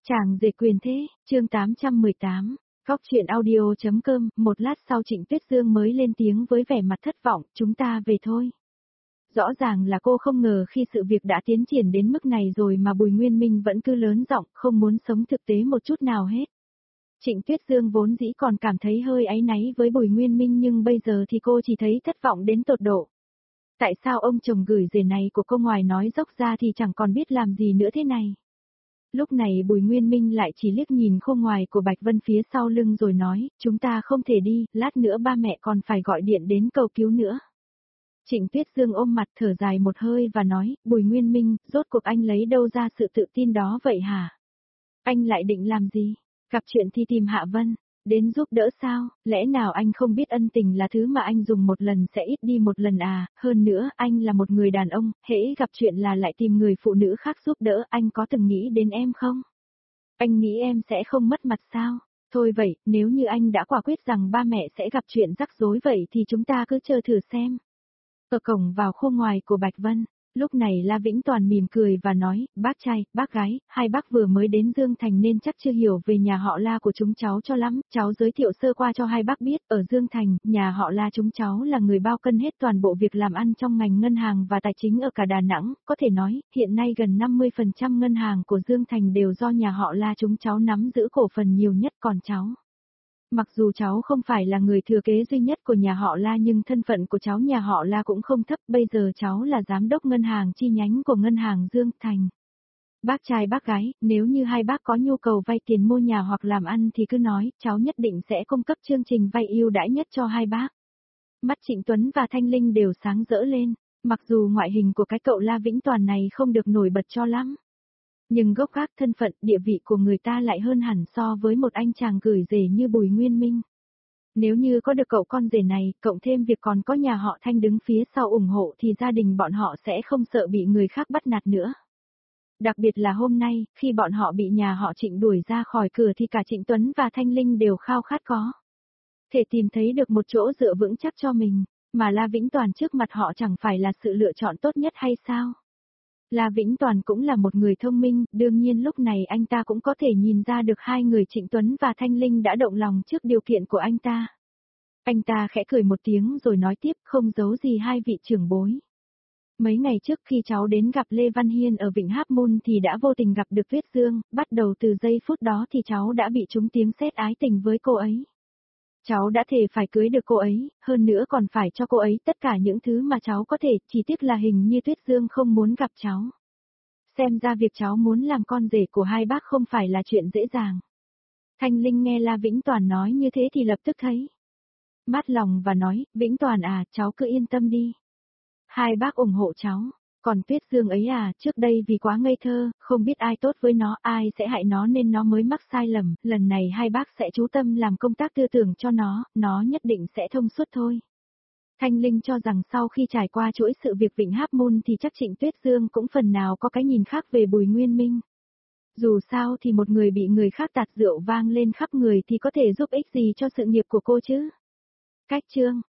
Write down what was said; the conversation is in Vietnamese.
Chàng rể quyền thế, chương 818, góc chuyện audio.com, một lát sau Trịnh Tuyết Dương mới lên tiếng với vẻ mặt thất vọng, chúng ta về thôi. Rõ ràng là cô không ngờ khi sự việc đã tiến triển đến mức này rồi mà Bùi Nguyên Minh vẫn cứ lớn giọng, không muốn sống thực tế một chút nào hết. Trịnh Tuyết Dương vốn dĩ còn cảm thấy hơi áy náy với Bùi Nguyên Minh nhưng bây giờ thì cô chỉ thấy thất vọng đến tột độ. Tại sao ông chồng gửi rể này của cô ngoài nói dốc ra thì chẳng còn biết làm gì nữa thế này? Lúc này Bùi Nguyên Minh lại chỉ liếc nhìn khô ngoài của Bạch Vân phía sau lưng rồi nói, chúng ta không thể đi, lát nữa ba mẹ còn phải gọi điện đến cầu cứu nữa. Trịnh Tuyết Dương ôm mặt thở dài một hơi và nói, Bùi Nguyên Minh, rốt cuộc anh lấy đâu ra sự tự tin đó vậy hả? Anh lại định làm gì? Gặp chuyện thì tìm Hạ Vân, đến giúp đỡ sao? Lẽ nào anh không biết ân tình là thứ mà anh dùng một lần sẽ ít đi một lần à? Hơn nữa, anh là một người đàn ông, hễ gặp chuyện là lại tìm người phụ nữ khác giúp đỡ, anh có từng nghĩ đến em không? Anh nghĩ em sẽ không mất mặt sao? Thôi vậy, nếu như anh đã quả quyết rằng ba mẹ sẽ gặp chuyện rắc rối vậy thì chúng ta cứ chờ thử xem. Ở cổng vào khu ngoài của Bạch Vân, lúc này La Vĩnh Toàn mỉm cười và nói, bác trai, bác gái, hai bác vừa mới đến Dương Thành nên chắc chưa hiểu về nhà họ La của chúng cháu cho lắm, cháu giới thiệu sơ qua cho hai bác biết, ở Dương Thành, nhà họ La chúng cháu là người bao cân hết toàn bộ việc làm ăn trong ngành ngân hàng và tài chính ở cả Đà Nẵng, có thể nói, hiện nay gần 50% ngân hàng của Dương Thành đều do nhà họ La chúng cháu nắm giữ cổ phần nhiều nhất còn cháu. Mặc dù cháu không phải là người thừa kế duy nhất của nhà họ La nhưng thân phận của cháu nhà họ La cũng không thấp, bây giờ cháu là giám đốc ngân hàng chi nhánh của ngân hàng Dương Thành. Bác trai bác gái, nếu như hai bác có nhu cầu vay tiền mua nhà hoặc làm ăn thì cứ nói, cháu nhất định sẽ cung cấp chương trình vay ưu đãi nhất cho hai bác. Mắt Trịnh Tuấn và Thanh Linh đều sáng rỡ lên, mặc dù ngoại hình của cái cậu La Vĩnh Toàn này không được nổi bật cho lắm. Nhưng gốc gác thân phận, địa vị của người ta lại hơn hẳn so với một anh chàng gửi rể như Bùi Nguyên Minh. Nếu như có được cậu con rể này, cộng thêm việc còn có nhà họ Thanh đứng phía sau ủng hộ thì gia đình bọn họ sẽ không sợ bị người khác bắt nạt nữa. Đặc biệt là hôm nay, khi bọn họ bị nhà họ Trịnh đuổi ra khỏi cửa thì cả Trịnh Tuấn và Thanh Linh đều khao khát có thể tìm thấy được một chỗ dựa vững chắc cho mình, mà La Vĩnh Toàn trước mặt họ chẳng phải là sự lựa chọn tốt nhất hay sao? La Vĩnh Toàn cũng là một người thông minh, đương nhiên lúc này anh ta cũng có thể nhìn ra được hai người Trịnh Tuấn và Thanh Linh đã động lòng trước điều kiện của anh ta. Anh ta khẽ cười một tiếng rồi nói tiếp, không giấu gì hai vị trưởng bối. Mấy ngày trước khi cháu đến gặp Lê Văn Hiên ở Vịnh Háp Môn thì đã vô tình gặp được Tuyết Dương, bắt đầu từ giây phút đó thì cháu đã bị trúng tiếng sét ái tình với cô ấy. Cháu đã thề phải cưới được cô ấy, hơn nữa còn phải cho cô ấy tất cả những thứ mà cháu có thể, chỉ tiếc là hình như Tuyết Dương không muốn gặp cháu. Xem ra việc cháu muốn làm con rể của hai bác không phải là chuyện dễ dàng. Thanh Linh nghe La Vĩnh Toàn nói như thế thì lập tức thấy mát lòng và nói, Vĩnh Toàn à, cháu cứ yên tâm đi. Hai bác ủng hộ cháu. Còn Tuyết Dương ấy à, trước đây vì quá ngây thơ, không biết ai tốt với nó, ai sẽ hại nó nên nó mới mắc sai lầm, lần này hai bác sẽ chú tâm làm công tác tư tưởng cho nó nhất định sẽ thông suốt thôi. Thanh Linh cho rằng sau khi trải qua chuỗi sự việc Vịnh Háp Môn thì chắc Trịnh Tuyết Dương cũng phần nào có cái nhìn khác về Bùi Nguyên Minh. Dù sao thì một người bị người khác tạt rượu vang lên khắp người thì có thể giúp ích gì cho sự nghiệp của cô chứ? Cách chương